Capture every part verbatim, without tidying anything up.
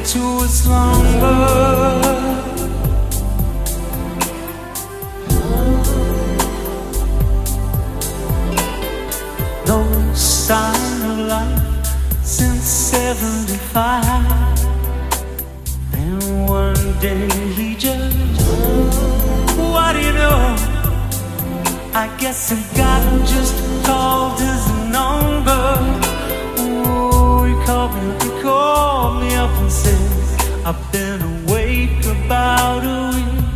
to a slumber. No sign of life since seventy-five. Then one day he just, what do you know? I guess I got just called his number. Oh, he called me, he called me up and said, I've been awake about a week.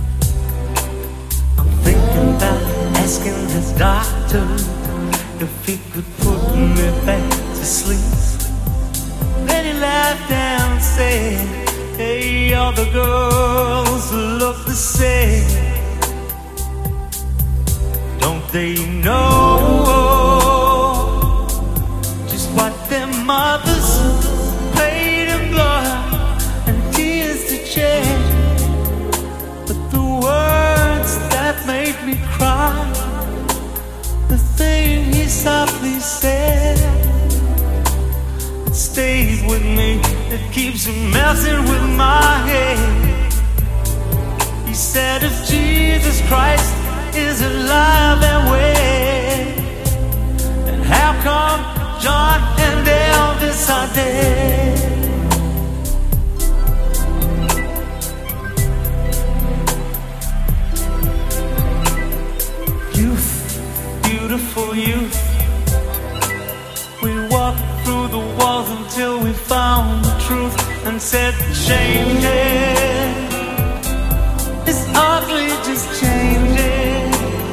I'm thinking about asking this doctor if he could put me back to sleep. Then he laughed and said, hey, all the girls look the same. Don't they know just what their mothers paid in blood and tears to change? But the words that made me cry, the thing he softly said, it stayed with me, it keeps messing with my head. He said, if Jesus Christ is alive and well, then how come John and Elvis are dead? Youth, beautiful youth, we walked through the walls until we found the truth and said change it. It's ugly, just change it.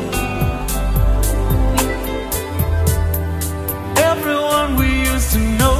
Everyone we used to know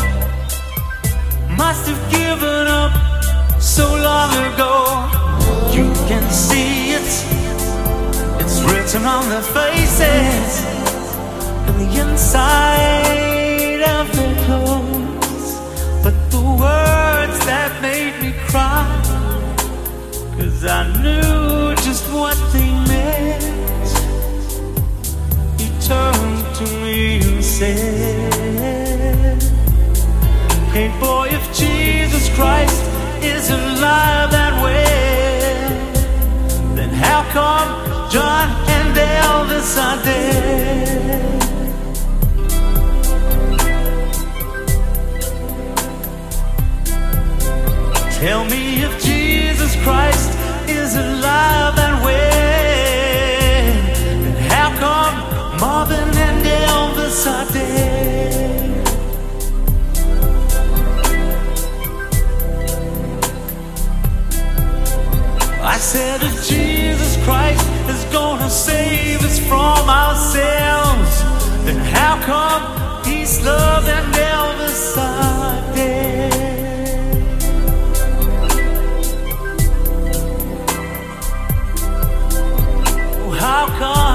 must have given up so long ago. You can see it, it's written on their faces, on the inside of their clothes. But the words that made me cry, 'cause I knew just what they meant. He turned to me and said, hey boy, if Jesus Christ is alive that way, then how come John and Elvis are dead? Tell me if Jesus Christ is alive and well, then how come Marvin and Elvis are dead? I said if Jesus Christ is gonna save us from ourselves, then how come Peace, Love and Elvis are dead? How come